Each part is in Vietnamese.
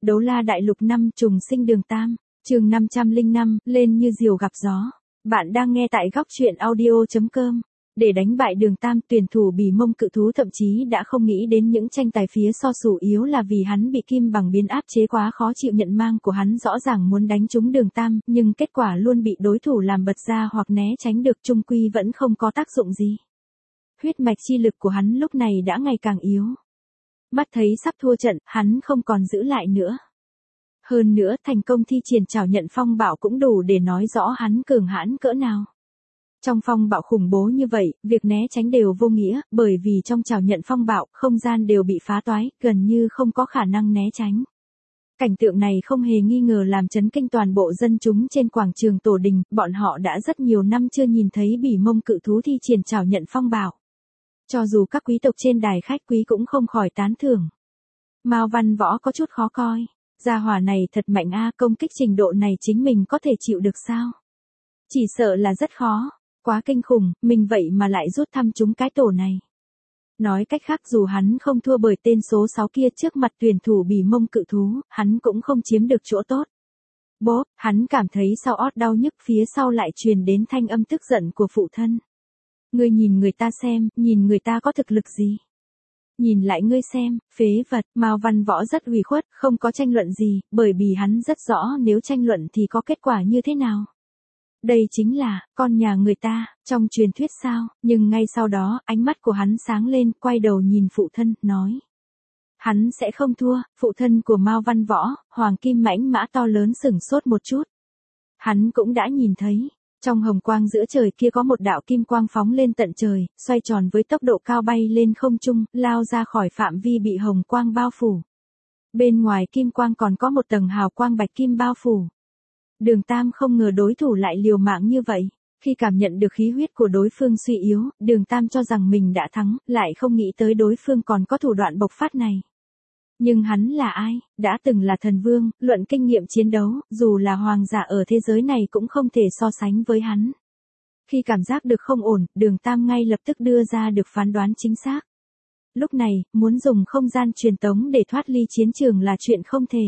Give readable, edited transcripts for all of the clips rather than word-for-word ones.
Đấu la đại lục 5 trùng sinh đường Tam, chương 505, lên như diều gặp gió. Bạn đang nghe tại góc truyện audio.com. Để đánh bại đường Tam, tuyển thủ Bỉ Mông Cự Thú thậm chí đã không nghĩ đến những tranh tài phía so sủ yếu là vì hắn bị kim bằng biến áp chế quá khó chịu. Nhận mang của hắn rõ ràng muốn đánh trúng đường Tam, nhưng kết quả luôn bị đối thủ làm bật ra hoặc né tránh được, chung quy vẫn không có tác dụng gì. Huyết mạch chi lực của hắn lúc này đã ngày càng yếu. Mắt thấy sắp thua trận, hắn không còn giữ lại nữa. Hơn nữa, thành công thi triển trảo nhận phong bạo cũng đủ để nói rõ hắn cường hãn cỡ nào. Trong phong bạo khủng bố như vậy, việc né tránh đều vô nghĩa, bởi vì trong trảo nhận phong bạo, không gian đều bị phá toái, gần như không có khả năng né tránh. Cảnh tượng này không hề nghi ngờ làm chấn kinh toàn bộ dân chúng trên quảng trường Tổ Đình, bọn họ đã rất nhiều năm chưa nhìn thấy Bỉ Mông Cự Thú thi triển trảo nhận phong bạo. Cho dù các quý tộc trên đài khách quý cũng không khỏi tán thưởng. Mao Văn Võ có chút khó coi, gia hỏa này thật mạnh a, công kích trình độ này chính mình có thể chịu được sao? Chỉ sợ là rất khó, quá kinh khủng, mình vậy mà lại rút thăm trúng cái tổ này. Nói cách khác, dù hắn không thua bởi tên số 6 kia trước mặt tuyển thủ Bỉ Mông Cự Thú, hắn cũng không chiếm được chỗ tốt. Bốp, hắn cảm thấy sau ót đau nhức, phía sau lại truyền đến thanh âm tức giận của phụ thân. Ngươi nhìn người ta xem, nhìn người ta có thực lực gì? Nhìn lại ngươi xem, phế vật. Mao Văn Võ rất ủy khuất, không có tranh luận gì, bởi vì hắn rất rõ nếu tranh luận thì có kết quả như thế nào. Đây chính là, con nhà người ta, trong truyền thuyết sao, nhưng ngay sau đó, ánh mắt của hắn sáng lên, quay đầu nhìn phụ thân, nói. Hắn sẽ không thua. Phụ thân của Mao Văn Võ, Hoàng Kim Mãnh Mã to lớn sửng sốt một chút. Hắn cũng đã nhìn thấy. Trong hồng quang giữa trời kia có một đạo kim quang phóng lên tận trời, xoay tròn với tốc độ cao bay lên không trung, lao ra khỏi phạm vi bị hồng quang bao phủ. Bên ngoài kim quang còn có một tầng hào quang bạch kim bao phủ. Đường Tam không ngờ đối thủ lại liều mạng như vậy. Khi cảm nhận được khí huyết của đối phương suy yếu, Đường Tam cho rằng mình đã thắng, lại không nghĩ tới đối phương còn có thủ đoạn bộc phát này. Nhưng hắn là ai? Đã từng là thần vương, luận kinh nghiệm chiến đấu, dù là hoàng giả ở thế giới này cũng không thể so sánh với hắn. Khi cảm giác được không ổn, Đường Tam ngay lập tức đưa ra được phán đoán chính xác. Lúc này, muốn dùng không gian truyền tống để thoát ly chiến trường là chuyện không thể.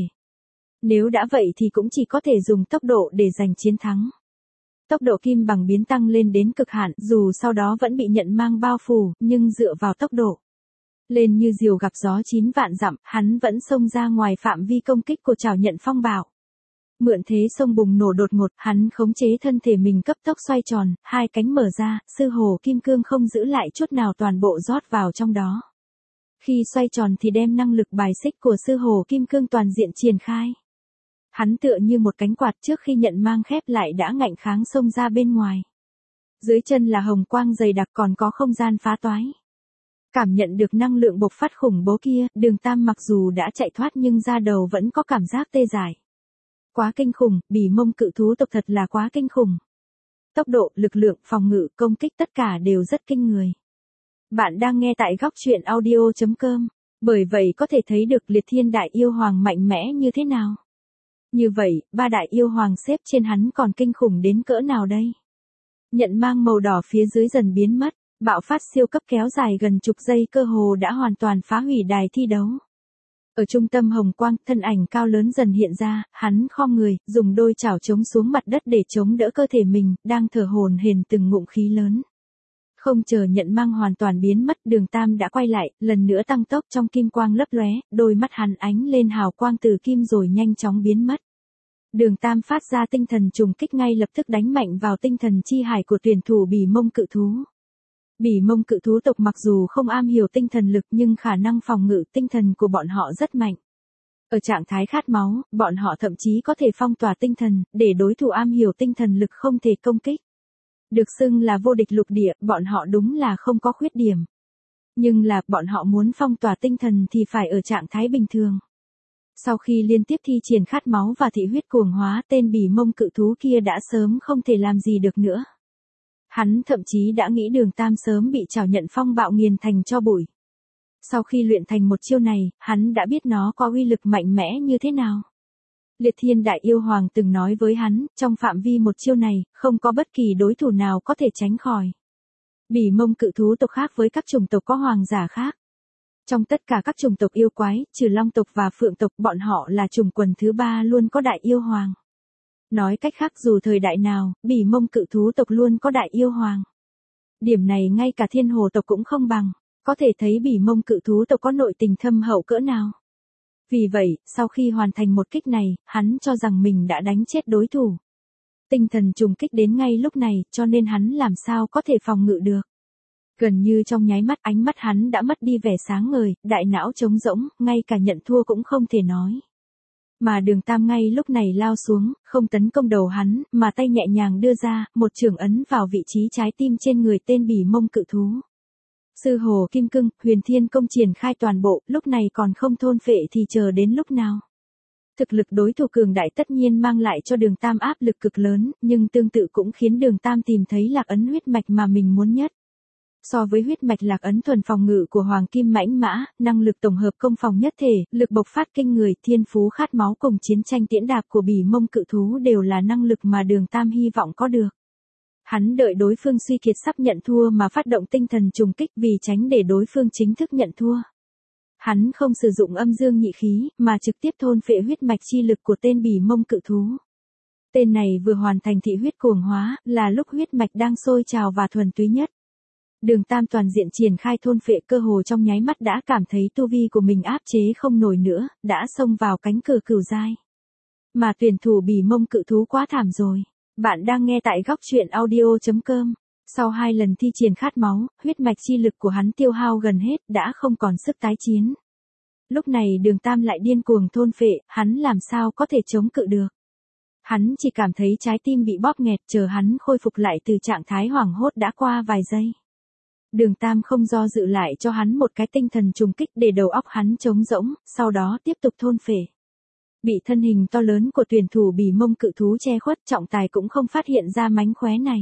Nếu đã vậy thì cũng chỉ có thể dùng tốc độ để giành chiến thắng. Tốc độ kim bằng biến tăng lên đến cực hạn, dù sau đó vẫn bị nhận mang bao phủ, nhưng dựa vào tốc độ lên như diều gặp gió 9 vạn dặm, hắn vẫn xông ra ngoài phạm vi công kích của trảo nhận phong bạo. Mượn thế xông bùng nổ đột ngột, hắn khống chế thân thể mình cấp tốc xoay tròn, hai cánh mở ra, sư hồ kim cương không giữ lại chút nào toàn bộ rót vào trong đó. Khi xoay tròn thì đem năng lực bài xích của sư hồ kim cương toàn diện triển khai. Hắn tựa như một cánh quạt, trước khi nhận mang khép lại đã ngạnh kháng xông ra bên ngoài. Dưới chân là hồng quang dày đặc, còn có không gian phá toái. Cảm nhận được năng lượng bộc phát khủng bố kia, Đường Tam mặc dù đã chạy thoát nhưng da đầu vẫn có cảm giác tê dại. Quá kinh khủng, Bỉ Mông Cự Thú tộc thật là quá kinh khủng. Tốc độ, lực lượng, phòng ngự, công kích tất cả đều rất kinh người. Bạn đang nghe tại góc truyện audio.com, bởi vậy có thể thấy được Liệt Thiên Đại Yêu Hoàng mạnh mẽ như thế nào. Như vậy, ba đại yêu hoàng xếp trên hắn còn kinh khủng đến cỡ nào đây? Nhận mang màu đỏ phía dưới dần biến mất. Bạo phát siêu cấp kéo dài gần chục giây cơ hồ đã hoàn toàn phá hủy đài thi đấu. Ở trung tâm hồng quang, thân ảnh cao lớn dần hiện ra, hắn khom người, dùng đôi chảo chống xuống mặt đất để chống đỡ cơ thể mình, đang thở hổn hển từng ngụm khí lớn. Không chờ nhận mang hoàn toàn biến mất, Đường Tam đã quay lại, lần nữa tăng tốc trong kim quang lấp lóe, đôi mắt hắn ánh lên hào quang từ kim rồi nhanh chóng biến mất. Đường Tam phát ra tinh thần trùng kích ngay lập tức đánh mạnh vào tinh thần chi hải của tuyển thủ Bỉ Mông Cự Thú. Bỉ Mông Cự Thú tộc mặc dù không am hiểu tinh thần lực nhưng khả năng phòng ngự tinh thần của bọn họ rất mạnh. Ở trạng thái khát máu, bọn họ thậm chí có thể phong tỏa tinh thần, để đối thủ am hiểu tinh thần lực không thể công kích. Được xưng là vô địch lục địa, bọn họ đúng là không có khuyết điểm. Nhưng là, bọn họ muốn phong tỏa tinh thần thì phải ở trạng thái bình thường. Sau khi liên tiếp thi triển khát máu và thị huyết cuồng hóa, tên Bỉ Mông Cự Thú kia đã sớm không thể làm gì được nữa. Hắn thậm chí đã nghĩ Đường Tam sớm bị trảo nhận phong bạo nghiền thành tro bụi. Sau khi luyện thành một chiêu này, hắn đã biết nó có uy lực mạnh mẽ như thế nào. Liệt Thiên Đại Yêu Hoàng từng nói với hắn, trong phạm vi một chiêu này, không có bất kỳ đối thủ nào có thể tránh khỏi. Bỉ Mông Cự Thú tộc khác với các chủng tộc có hoàng giả khác. Trong tất cả các chủng tộc yêu quái, trừ long tộc và phượng tộc, bọn họ là chủng quần thứ ba luôn có đại yêu hoàng. Nói cách khác, dù thời đại nào, Bỉ Mông cự thú tộc luôn có đại yêu hoàng. Điểm này ngay cả Thiên Hồ tộc cũng không bằng, có thể thấy Bỉ Mông cự thú tộc có nội tình thâm hậu cỡ nào. Vì vậy, sau khi hoàn thành một kích này, hắn cho rằng mình đã đánh chết đối thủ. Tinh thần trùng kích đến ngay lúc này, cho nên hắn làm sao có thể phòng ngự được. Gần như trong nháy mắt, ánh mắt hắn đã mất đi vẻ sáng ngời, đại não trống rỗng, ngay cả nhận thua cũng không thể nói. Mà Đường Tam ngay lúc này lao xuống, không tấn công đầu hắn, mà tay nhẹ nhàng đưa ra, một chưởng ấn vào vị trí trái tim trên người tên Bỉ Mông cự thú. Sư Hồ Kim Cương, Huyền Thiên Công triển khai toàn bộ, lúc này còn không thôn phệ thì chờ đến lúc nào. Thực lực đối thủ cường đại tất nhiên mang lại cho Đường Tam áp lực cực lớn, nhưng tương tự cũng khiến Đường Tam tìm thấy lạc ấn huyết mạch mà mình muốn nhất. So với huyết mạch lạc ấn thuần phòng ngự của Hoàng Kim Mãnh Mã, năng lực tổng hợp công phòng nhất thể, lực bộc phát kinh người, thiên phú khát máu cùng chiến tranh tiễn đạp của Bỉ Mông cự thú đều là năng lực mà Đường Tam hy vọng có được. Hắn đợi đối phương suy kiệt sắp nhận thua mà phát động tinh thần trùng kích vì tránh để đối phương chính thức nhận thua. Hắn không sử dụng âm dương nhị khí, mà trực tiếp thôn phệ huyết mạch chi lực của tên Bỉ Mông cự thú. Tên này vừa hoàn thành thị huyết cuồng hóa, là lúc huyết mạch đang sôi trào và thuần túy nhất. Đường Tam toàn diện triển khai thôn phệ, cơ hồ trong nháy mắt đã cảm thấy tu vi của mình áp chế không nổi nữa, đã xông vào cánh cửa cửu giai. Mà tuyển thủ Bỉ Mông cự thú quá thảm rồi. Bạn đang nghe tại góc truyện audio.com. Sau 2 lần thi triển khát máu, huyết mạch chi lực của hắn tiêu hao gần hết, đã không còn sức tái chiến. Lúc này Đường Tam lại điên cuồng thôn phệ, hắn làm sao có thể chống cự được. Hắn chỉ cảm thấy trái tim bị bóp nghẹt, chờ hắn khôi phục lại từ trạng thái hoảng hốt đã qua vài giây. Đường Tam không do dự lại cho hắn một cái tinh thần trùng kích để đầu óc hắn trống rỗng, sau đó tiếp tục thôn phệ. Bị thân hình to lớn của tuyển thủ Bỉ Mông cự thú che khuất, trọng tài cũng không phát hiện ra mánh khóe này.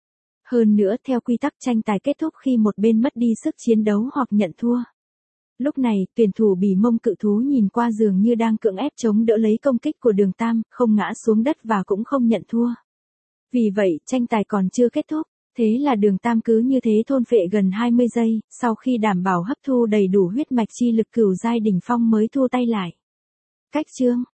Hơn nữa, theo quy tắc tranh tài kết thúc khi một bên mất đi sức chiến đấu hoặc nhận thua. Lúc này, tuyển thủ Bỉ Mông cự thú nhìn qua dường như đang cưỡng ép chống đỡ lấy công kích của Đường Tam, không ngã xuống đất và cũng không nhận thua. Vì vậy, tranh tài còn chưa kết thúc. Thế là Đường Tam cứ như thế thôn phệ gần 20 giây, sau khi đảm bảo hấp thu đầy đủ huyết mạch chi lực cửu giai đỉnh phong mới thu tay lại. Cách chương